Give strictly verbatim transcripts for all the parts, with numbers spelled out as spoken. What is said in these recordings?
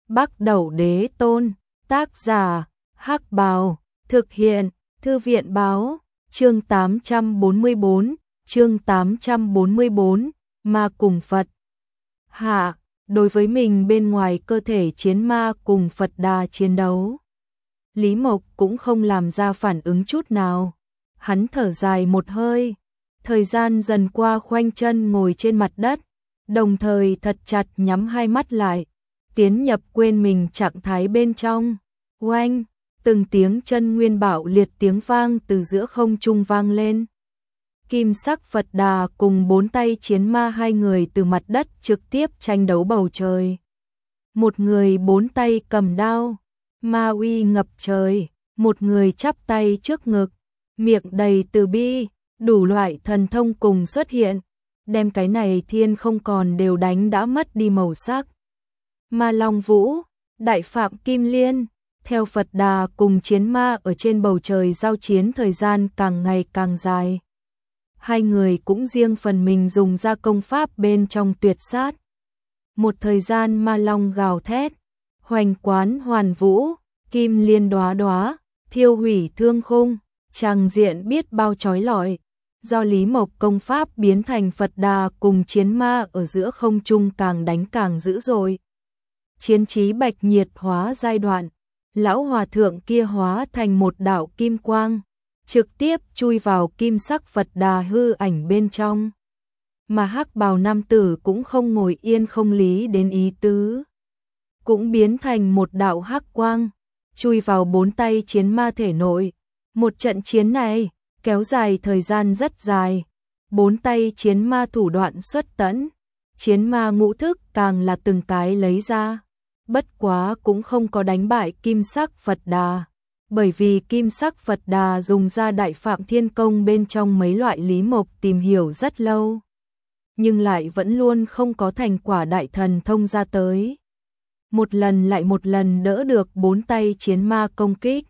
Bắc Đẩu Đế Tôn, tác giả, Hắc Bào, thực hiện, Thư viện Báo, chương tám trăm bốn mươi bốn, chương tám trăm bốn mươi bốn, ma cùng Phật. Hạ, đối với mình bên ngoài cơ thể chiến ma cùng Phật Đà chiến đấu. Lý Mộc cũng không làm ra phản ứng chút nào. Hắn thở dài một hơi, thời gian dần qua khoanh chân ngồi trên mặt đất, đồng thời thật chặt nhắm hai mắt lại, tiến nhập quên mình trạng thái bên trong. Oanh, từng tiếng chân nguyên bạo liệt tiếng vang từ giữa không trung vang lên. Kim sắc Phật Đà cùng bốn tay chiến ma hai người từ mặt đất trực tiếp tranh đấu bầu trời. Một người bốn tay cầm đao, ma uy ngập trời, một người chắp tay trước ngực, miệng đầy từ bi, đủ loại thần thông cùng xuất hiện, đem cái này thiên không còn đều đánh đã mất đi màu sắc. Ma Long Vũ, Đại Phạm Kim Liên, theo Phật Đà cùng chiến ma ở trên bầu trời giao chiến thời gian càng ngày càng dài. Hai người cũng riêng phần mình dùng ra công pháp bên trong tuyệt sát. Một thời gian ma long gào thét, hoành quán hoàn vũ, kim liên đóa đóa, thiêu hủy thương khung, tràng diện biết bao chói lọi. Do Lý Mộc công pháp biến thành Phật Đà cùng chiến ma ở giữa không trung càng đánh càng dữ dội. Chiến trí bạch nhiệt hóa giai đoạn, lão hòa thượng kia hóa thành một đạo kim quang, trực tiếp chui vào kim sắc Phật Đà hư ảnh bên trong. Mà hắc bào nam tử cũng không ngồi yên không lý đến ý tứ, cũng biến thành một đạo hắc quang, chui vào bốn tay chiến ma thể nội. Một trận chiến này kéo dài thời gian rất dài, bốn tay chiến ma thủ đoạn xuất tẫn, chiến ma ngũ thức càng là từng cái lấy ra, bất quá cũng không có đánh bại kim sắc Phật Đà, bởi vì kim sắc Phật Đà dùng ra Đại Phạm Thiên Công bên trong mấy loại Lý Mộc tìm hiểu rất lâu, nhưng lại vẫn luôn không có thành quả đại thần thông ra tới. Một lần lại một lần đỡ được bốn tay chiến ma công kích.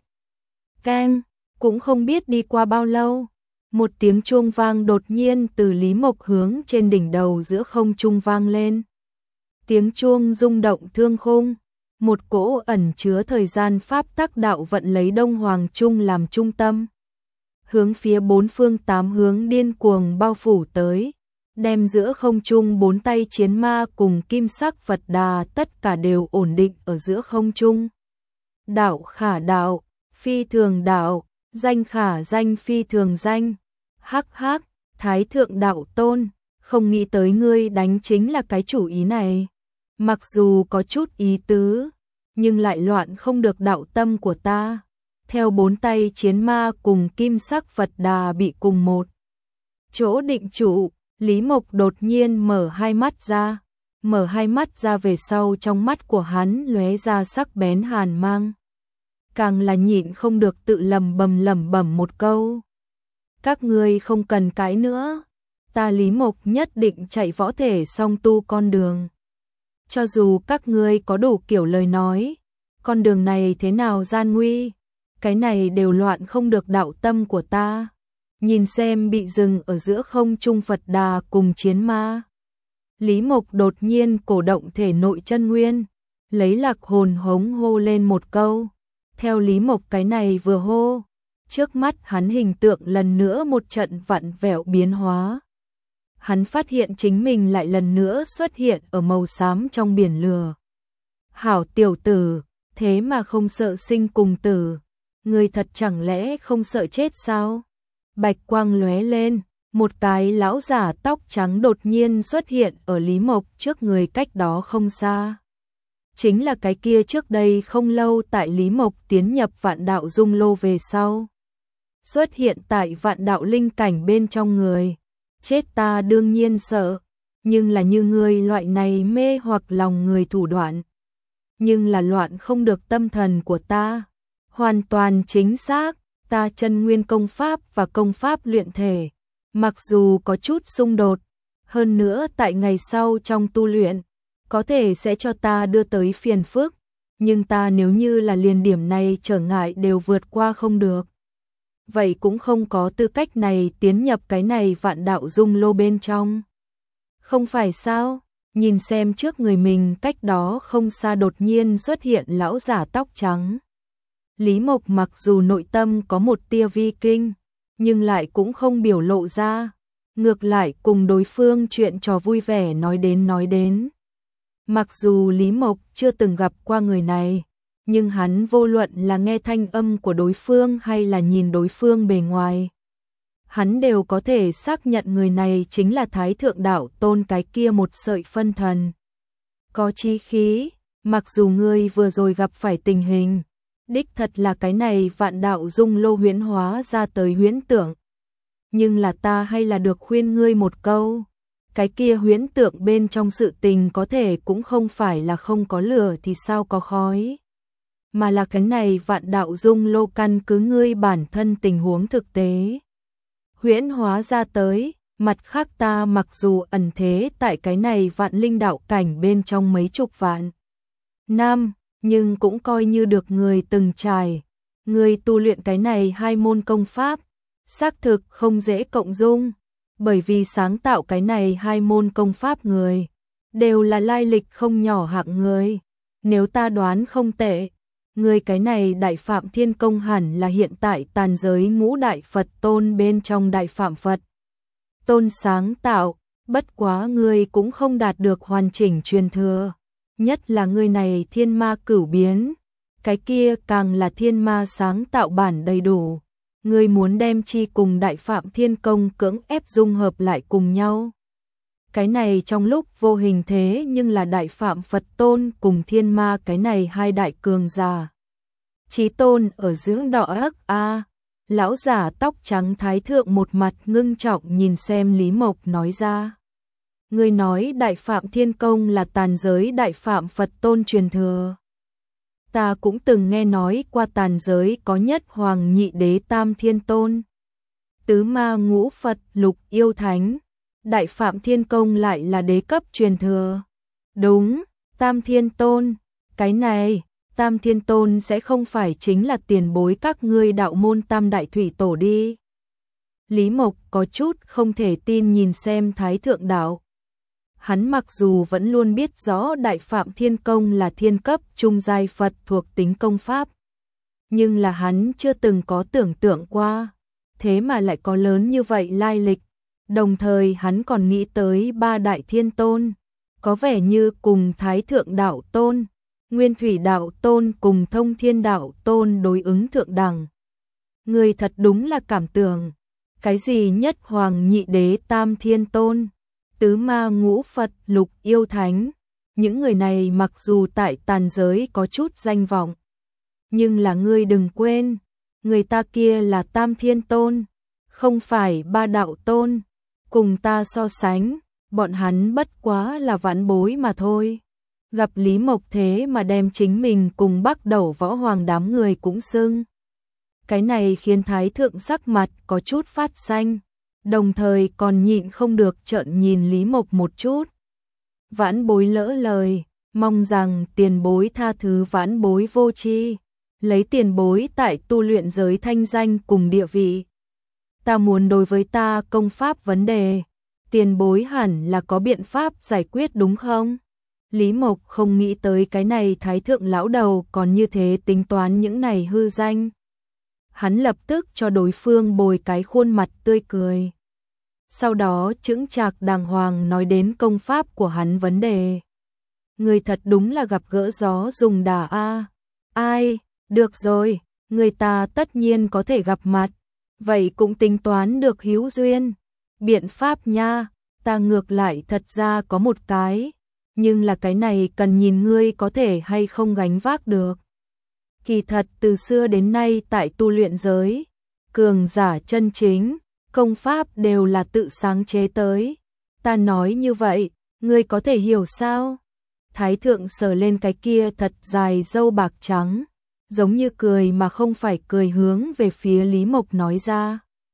Keng, cũng không biết đi qua bao lâu, một tiếng chuông vang đột nhiên từ Lý Mộc hướng trên đỉnh đầu giữa không trung vang lên. Tiếng chuông rung động thương khung, một cỗ ẩn chứa thời gian pháp tắc đạo vận lấy Đông Hoàng Trung làm trung tâm, hướng phía bốn phương tám hướng điên cuồng bao phủ tới, đem giữa không trung bốn tay chiến ma cùng kim sắc Phật Đà tất cả đều ổn định ở giữa không trung. Đạo khả đạo, phi thường đạo, danh khả danh phi thường danh. Hắc hắc, Thái Thượng Đạo Tôn, không nghĩ tới ngươi đánh chính là cái chủ ý này. Mặc dù có chút ý tứ, nhưng lại loạn không được đạo tâm của ta. Theo bốn tay chiến ma cùng kim sắc Phật Đà bị cùng một chỗ định trụ, Lý Mộc đột nhiên mở hai mắt ra. Mở hai mắt ra về sau trong mắt của hắn lóe ra sắc bén hàn mang. Càng là nhịn không được tự lầm bầm lẩm bẩm một câu. Các ngươi không cần cãi nữa, ta Lý Mộc nhất định chạy võ thể song tu con đường. Cho dù các ngươi có đủ kiểu lời nói, con đường này thế nào gian nguy, cái này đều loạn không được đạo tâm của ta. Nhìn xem bị dừng ở giữa không trung Phật Đà cùng chiến ma. Lý Mộc đột nhiên cổ động thể nội chân nguyên, lấy lạc hồn hống hô lên một câu. Theo Lý Mộc cái này vừa hô, trước mắt hắn hình tượng lần nữa một trận vặn vẹo biến hóa. Hắn phát hiện chính mình lại lần nữa xuất hiện ở màu xám trong biển lửa. Hảo tiểu tử, thế mà không sợ sinh cùng tử, người thật chẳng lẽ không sợ chết sao? Bạch quang lóe lên, một cái lão giả tóc trắng đột nhiên xuất hiện ở Lý Mộc trước người cách đó không xa. Chính là cái kia trước đây không lâu tại Lý Mộc tiến nhập vạn đạo dung lô về sau. Xuất hiện tại vạn đạo linh cảnh bên trong người. Chết ta đương nhiên sợ, nhưng là như ngươi loại này mê hoặc lòng người thủ đoạn. Nhưng là loạn không được tâm thần của ta. Hoàn toàn chính xác, ta chân nguyên công pháp và công pháp luyện thể. Mặc dù có chút xung đột, hơn nữa tại ngày sau trong tu luyện, có thể sẽ cho ta đưa tới phiền phức, nhưng ta nếu như là liền điểm này trở ngại đều vượt qua không được. Vậy cũng không có tư cách này tiến nhập cái này vạn đạo dung lô bên trong. Không phải sao? Nhìn xem trước người mình cách đó không xa đột nhiên xuất hiện lão giả tóc trắng. Lý Mộc mặc dù nội tâm có một tia vi kinh, nhưng lại cũng không biểu lộ ra. Ngược lại cùng đối phương chuyện trò vui vẻ nói đến nói đến. Mặc dù Lý Mộc chưa từng gặp qua người này, nhưng hắn vô luận là nghe thanh âm của đối phương hay là nhìn đối phương bề ngoài, hắn đều có thể xác nhận người này chính là Thái Thượng Đạo Tôn cái kia một sợi phân thần. Có chí khí, mặc dù ngươi vừa rồi gặp phải tình hình, đích thật là cái này vạn đạo dung lô huyễn hóa ra tới huyễn tưởng. Nhưng là ta hay là được khuyên ngươi một câu, cái kia huyễn tượng bên trong sự tình có thể cũng không phải là không có lửa thì sao có khói. Mà là cái này vạn đạo dung lô căn cứ ngươi bản thân tình huống thực tế. Huyễn hóa ra tới, mặt khác ta mặc dù ẩn thế tại cái này vạn linh đạo cảnh bên trong mấy chục vạn năm, nhưng cũng coi như được người từng trải. Người tu luyện cái này hai môn công pháp, xác thực không dễ cộng dung, bởi vì sáng tạo cái này hai môn công pháp người, đều là lai lịch không nhỏ hạng người. Nếu ta đoán không tệ, người cái này Đại Phạm Thiên Công hẳn là hiện tại tàn giới ngũ đại Phật tôn bên trong Đại Phạm Phật tôn sáng tạo, bất quá người cũng không đạt được hoàn chỉnh truyền thừa. Nhất là người này thiên ma cửu biến, cái kia càng là thiên ma sáng tạo bản đầy đủ. Người muốn đem chi cùng Đại Phạm Thiên Công cưỡng ép dung hợp lại cùng nhau. Cái này trong lúc vô hình thế nhưng là Đại Phạm Phật Tôn cùng thiên ma cái này hai đại cường giả. Chí tôn ở giữa đỏ ức a. Lão giả tóc trắng thái thượng một mặt ngưng trọng nhìn xem Lý Mộc nói ra. Người nói Đại Phạm Thiên Công là tàn giới Đại Phạm Phật Tôn truyền thừa. Ta cũng từng nghe nói qua tàn giới có nhất hoàng nhị đế tam thiên tôn. Tứ ma ngũ Phật lục yêu thánh. Đại Phạm Thiên Công lại là đế cấp truyền thừa. Đúng, tam thiên tôn. Cái này, tam thiên tôn sẽ không phải chính là tiền bối các ngươi đạo môn tam đại thủy tổ đi. Lý Mộc có chút không thể tin nhìn xem Thái Thượng Đạo. Hắn mặc dù vẫn luôn biết rõ Đại Phạm Thiên Công là thiên cấp trung giai Phật thuộc tính công pháp, nhưng là hắn chưa từng có tưởng tượng qua, thế mà lại có lớn như vậy lai lịch. Đồng thời hắn còn nghĩ tới ba đại thiên tôn, có vẻ như cùng Thái Thượng Đạo Tôn, Nguyên Thủy Đạo Tôn cùng Thông Thiên Đạo Tôn đối ứng thượng đẳng. Người thật đúng là cảm tưởng, cái gì nhất hoàng nhị đế tam thiên tôn, tứ ma ngũ Phật lục yêu thánh, những người này mặc dù tại tàn giới có chút danh vọng, nhưng là ngươi đừng quên, người ta kia là tam thiên tôn, không phải ba đạo tôn, cùng ta so sánh, bọn hắn bất quá là vãn bối mà thôi. Gặp Lý Mộc thế mà đem chính mình cùng Bắc Đầu Võ Hoàng đám người cũng xưng. Cái này khiến Thái Thượng sắc mặt có chút phát xanh, đồng thời còn nhịn không được trợn nhìn Lý Mộc một chút. Vãn bối lỡ lời, mong rằng tiền bối tha thứ vãn bối vô tri, lấy tiền bối tại tu luyện giới thanh danh cùng địa vị. Ta muốn đối với ta công pháp vấn đề, tiền bối hẳn là có biện pháp giải quyết đúng không? Lý Mộc không nghĩ tới cái này Thái Thượng lão đầu còn như thế tính toán những này hư danh. Hắn lập tức cho đối phương bồi cái khuôn mặt tươi cười. Sau đó chững chạc đàng hoàng nói đến công pháp của hắn vấn đề. Người thật đúng là gặp gỡ gió dùng đà a. Ai, được rồi, người ta tất nhiên có thể gặp mặt. Vậy cũng tính toán được hữu duyên. Biện pháp nha, ta ngược lại thật ra có một cái. Nhưng là cái này cần nhìn ngươi có thể hay không gánh vác được. Kỳ thật từ xưa đến nay tại tu luyện giới, cường giả chân chính, công pháp đều là tự sáng chế tới. Ta nói như vậy, ngươi có thể hiểu sao? Thái Thượng sờ lên cái kia thật dài râu bạc trắng, giống như cười mà không phải cười hướng về phía Lý Mộc nói ra.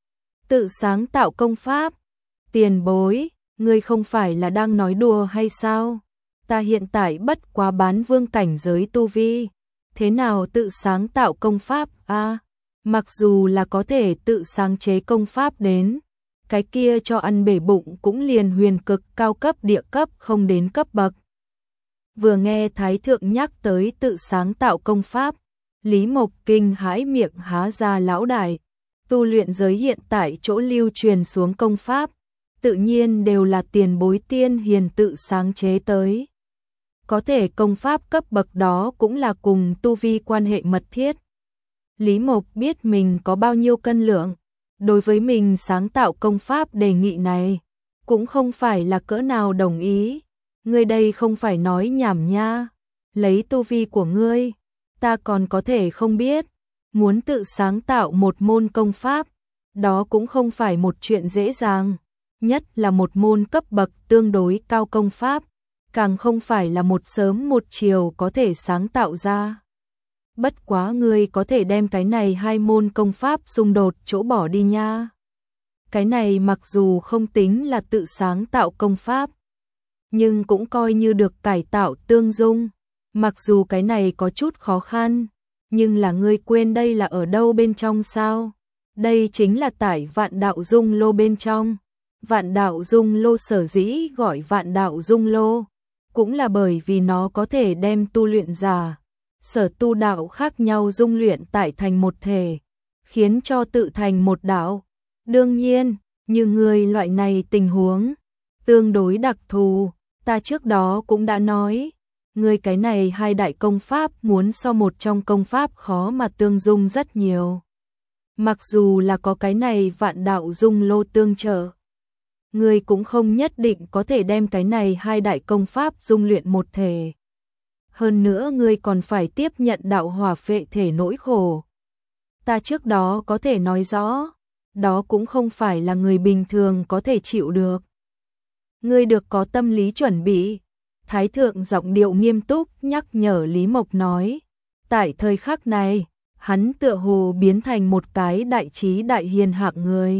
Tự sáng tạo công pháp, tiền bối, ngươi không phải là đang nói đùa hay sao? Ta hiện tại bất quá bán vương cảnh giới tu vi, thế nào tự sáng tạo công pháp a? À, mặc dù là có thể tự sáng chế công pháp đến, cái kia cho ăn bể bụng cũng liền huyền cực cao cấp địa cấp không đến cấp bậc. Vừa nghe Thái Thượng nhắc tới tự sáng tạo công pháp, Lý Mộc kinh hãi miệng há ra lão đại, tu luyện giới hiện tại chỗ lưu truyền xuống công pháp, tự nhiên đều là tiền bối tiên hiền tự sáng chế tới. Có thể công pháp cấp bậc đó cũng là cùng tu vi quan hệ mật thiết. Lý Mộc biết mình có bao nhiêu cân lượng, đối với mình sáng tạo công pháp đề nghị này, cũng không phải là cỡ nào đồng ý. Ngươi đây không phải nói nhảm nha, lấy tu vi của ngươi, ta còn có thể không biết, muốn tự sáng tạo một môn công pháp, đó cũng không phải một chuyện dễ dàng, nhất là một môn cấp bậc tương đối cao công pháp, càng không phải là một sớm một chiều có thể sáng tạo ra. Bất quá ngươi có thể đem cái này hai môn công pháp xung đột chỗ bỏ đi nha. Cái này mặc dù không tính là tự sáng tạo công pháp, nhưng cũng coi như được cải tạo tương dung. Mặc dù cái này có chút khó khăn, nhưng là ngươi quên đây là ở đâu bên trong sao? Đây chính là tải Vạn Đạo Dung Lô bên trong. Vạn Đạo Dung Lô sở dĩ gọi Vạn Đạo Dung Lô, cũng là bởi vì nó có thể đem tu luyện giả, sở tu đạo khác nhau dung luyện tải thành một thể, khiến cho tự thành một đạo. Đương nhiên, như người loại này tình huống, tương đối đặc thù, ta trước đó cũng đã nói, người cái này hai đại công pháp muốn so một trong công pháp khó mà tương dung rất nhiều. Mặc dù là có cái này Vạn Đạo Dung Lô tương trợ, người cũng không nhất định có thể đem cái này hai đại công pháp dung luyện một thể. Hơn nữa người còn phải tiếp nhận đạo hỏa phệ thể nỗi khổ. Ta trước đó có thể nói rõ, đó cũng không phải là người bình thường có thể chịu được. Ngươi được có tâm lý chuẩn bị. Thái Thượng giọng điệu nghiêm túc nhắc nhở Lý Mộc nói. Tại thời khắc này, hắn tựa hồ biến thành một cái đại trí đại hiền hạng người.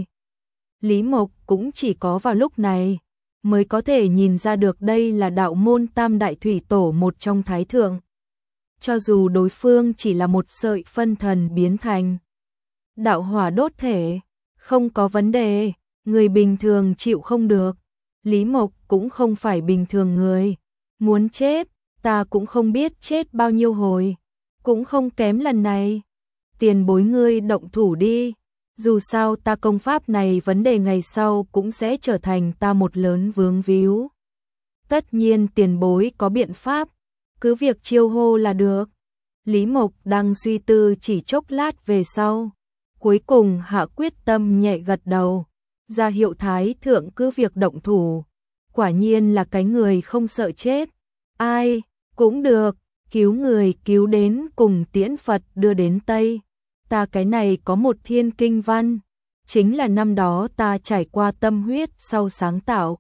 Lý Mộc cũng chỉ có vào lúc này mới có thể nhìn ra được đây là đạo môn Tam Đại Thủy Tổ một trong Thái Thượng. Cho dù đối phương chỉ là một sợi phân thần biến thành đạo hỏa đốt thể, không có vấn đề, người bình thường chịu không được. Lý Mộc cũng không phải bình thường người, muốn chết, ta cũng không biết chết bao nhiêu hồi, cũng không kém lần này. Tiền bối ngươi động thủ đi, dù sao ta công pháp này vấn đề ngày sau cũng sẽ trở thành ta một lớn vướng víu. Tất nhiên tiền bối có biện pháp, cứ việc chiêu hô là được. Lý Mộc đang suy tư chỉ chốc lát về sau, cuối cùng hạ quyết tâm nhẹ gật đầu, ra hiệu Thái Thượng cứ việc động thủ. Quả nhiên là cái người không sợ chết, ai cũng được, cứu người cứu đến cùng tiễn Phật đưa đến Tây. Ta cái này có một thiên kinh văn, chính là năm đó ta trải qua tâm huyết sau sáng tạo.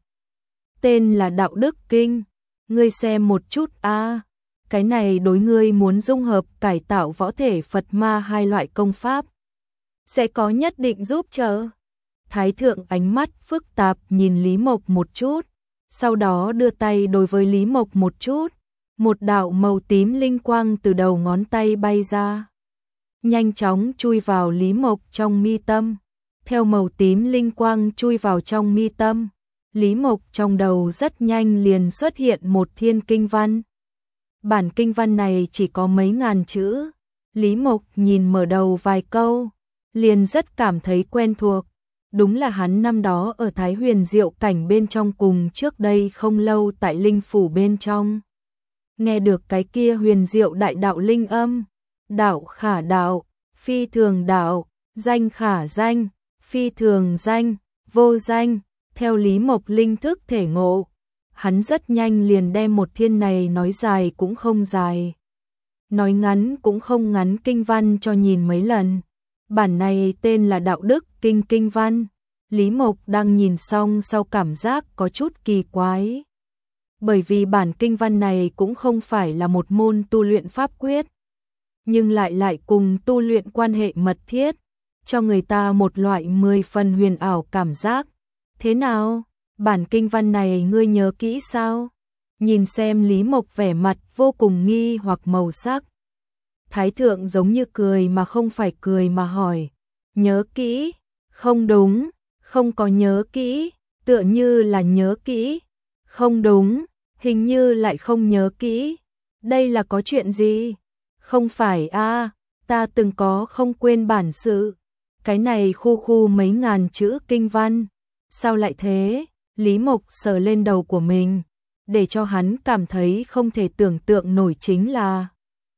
Tên là Đạo Đức Kinh, ngươi xem một chút a. Cái này đối ngươi muốn dung hợp cải tạo võ thể Phật ma hai loại công pháp, sẽ có nhất định giúp trợ. Thái Thượng ánh mắt phức tạp nhìn Lý Mộc một chút, sau đó đưa tay đối với Lý Mộc một chút, một đạo màu tím linh quang từ đầu ngón tay bay ra, nhanh chóng chui vào Lý Mộc trong mi tâm. Theo màu tím linh quang chui vào trong mi tâm, Lý Mộc trong đầu rất nhanh liền xuất hiện một thiên kinh văn. Bản kinh văn này chỉ có mấy ngàn chữ, Lý Mộc nhìn mở đầu vài câu, liền rất cảm thấy quen thuộc. Đúng là hắn năm đó ở Thái Huyền Diệu cảnh bên trong cùng trước đây không lâu tại Linh Phủ bên trong. Nghe được cái kia huyền diệu đại đạo linh âm, đạo khả đạo, phi thường đạo, danh khả danh, phi thường danh, vô danh, theo Lý Mộc linh thức thể ngộ. Hắn rất nhanh liền đem một thiên này nói dài cũng không dài, nói ngắn cũng không ngắn kinh văn cho nhìn mấy lần. Bản này tên là Đạo Đức Kinh kinh văn. Lý Mộc đang nhìn xong sau cảm giác có chút kỳ quái. Bởi vì bản kinh văn này cũng không phải là một môn tu luyện pháp quyết, nhưng lại lại cùng tu luyện quan hệ mật thiết, cho người ta một loại mười phần huyền ảo cảm giác. Thế nào? Bản kinh văn này ngươi nhớ kỹ sao? Nhìn xem Lý Mộc vẻ mặt vô cùng nghi hoặc màu sắc. Thái Thượng giống như cười mà không phải cười mà hỏi. Nhớ kỹ? Không đúng, Không có nhớ kỹ, tựa như là nhớ kỹ. Không đúng, hình như lại không nhớ kỹ. Đây là có chuyện gì? Không phải a, ta từng có không quên bản sự. Cái này khu khu mấy ngàn chữ kinh văn. Sao lại thế? Lý Mộc sờ lên đầu của mình, để cho hắn cảm thấy không thể tưởng tượng nổi chính là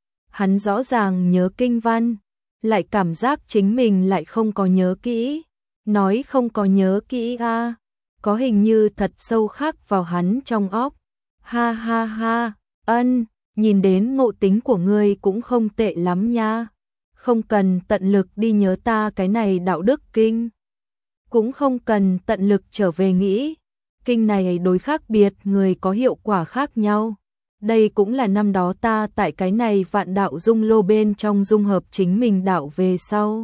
hắn rõ ràng nhớ kinh văn, lại cảm giác chính mình lại không có nhớ kỹ. Nói không có nhớ kỹ a, có hình như thật sâu khắc vào hắn trong óc. Ha ha ha, ân, nhìn đến ngộ tính của ngươi cũng không tệ lắm nha. Không cần tận lực đi nhớ ta cái này đạo đức kinh. Cũng không cần tận lực trở về nghĩ. Kinh này đối khác biệt người có hiệu quả khác nhau. Đây cũng là năm đó ta tại cái này vạn đạo dung lô bên trong dung hợp chính mình đạo về sau.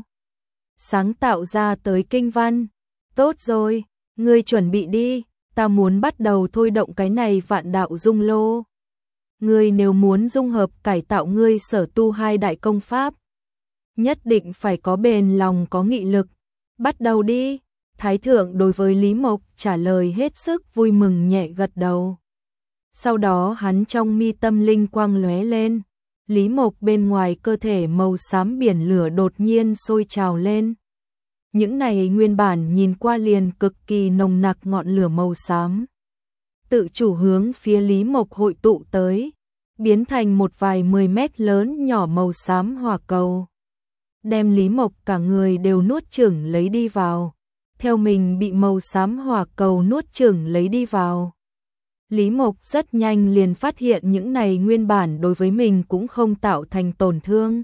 Sáng tạo ra tới kinh văn. Tốt rồi, ngươi chuẩn bị đi, ta muốn bắt đầu thôi động cái này vạn đạo dung lô. Ngươi nếu muốn dung hợp cải tạo ngươi sở tu hai đại công pháp, nhất định phải có bền lòng có nghị lực. Bắt đầu đi. Thái thượng đối với Lý Mộc trả lời hết sức vui mừng nhẹ gật đầu. Sau đó hắn trong mi tâm linh quang lóe lên. Lý Mộc bên ngoài cơ thể màu xám biển lửa đột nhiên sôi trào lên. Những này nguyên bản nhìn qua liền cực kỳ nồng nặc ngọn lửa màu xám. Tự chủ hướng phía Lý Mộc hội tụ tới, biến thành một vài mười mét lớn nhỏ màu xám hỏa cầu. Đem Lý Mộc cả người đều nuốt chửng lấy đi vào. Theo mình bị màu xám hỏa cầu nuốt chửng lấy đi vào. Lý Mộc rất nhanh liền phát hiện những này nguyên bản đối với mình cũng không tạo thành tổn thương.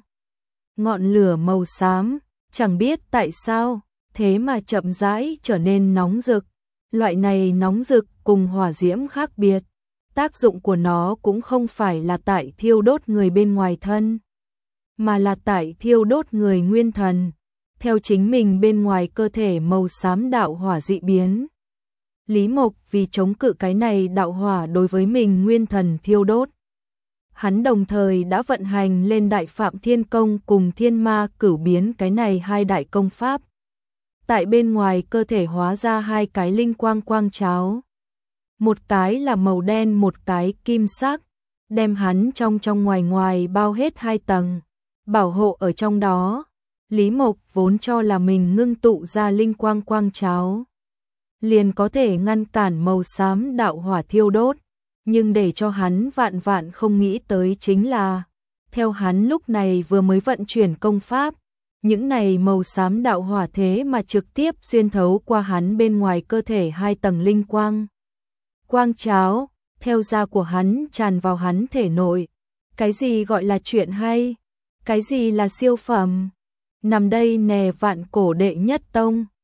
Ngọn lửa màu xám, chẳng biết tại sao, thế mà chậm rãi trở nên nóng rực. Loại này nóng rực cùng hỏa diễm khác biệt. Tác dụng của nó cũng không phải là tại thiêu đốt người bên ngoài thân, mà là tại thiêu đốt người nguyên thần. Theo chính mình bên ngoài cơ thể màu xám đạo hỏa dị biến. Lý Mộc vì chống cự cái này đạo hỏa đối với mình nguyên thần thiêu đốt. Hắn đồng thời đã vận hành lên Đại Phạm Thiên Công cùng Thiên Ma Cửu Biến cái này hai đại công pháp. Tại bên ngoài cơ thể hóa ra hai cái linh quang quang cháo. Một cái là màu đen, một cái kim sắc, đem hắn trong trong ngoài ngoài bao hết hai tầng, bảo hộ ở trong đó. Lý Mộc vốn cho là mình ngưng tụ ra linh quang quang cháo, liền có thể ngăn cản màu xám đạo hỏa thiêu đốt, nhưng để cho hắn vạn vạn không nghĩ tới chính là, theo hắn lúc này vừa mới vận chuyển công pháp, những này màu xám đạo hỏa thế mà trực tiếp xuyên thấu qua hắn bên ngoài cơ thể hai tầng linh quang. Quang cháo, theo da của hắn tràn vào hắn thể nội. Cái gì gọi là chuyện hay? Cái gì là siêu phẩm? Nằm đây nè vạn cổ đệ nhất tông.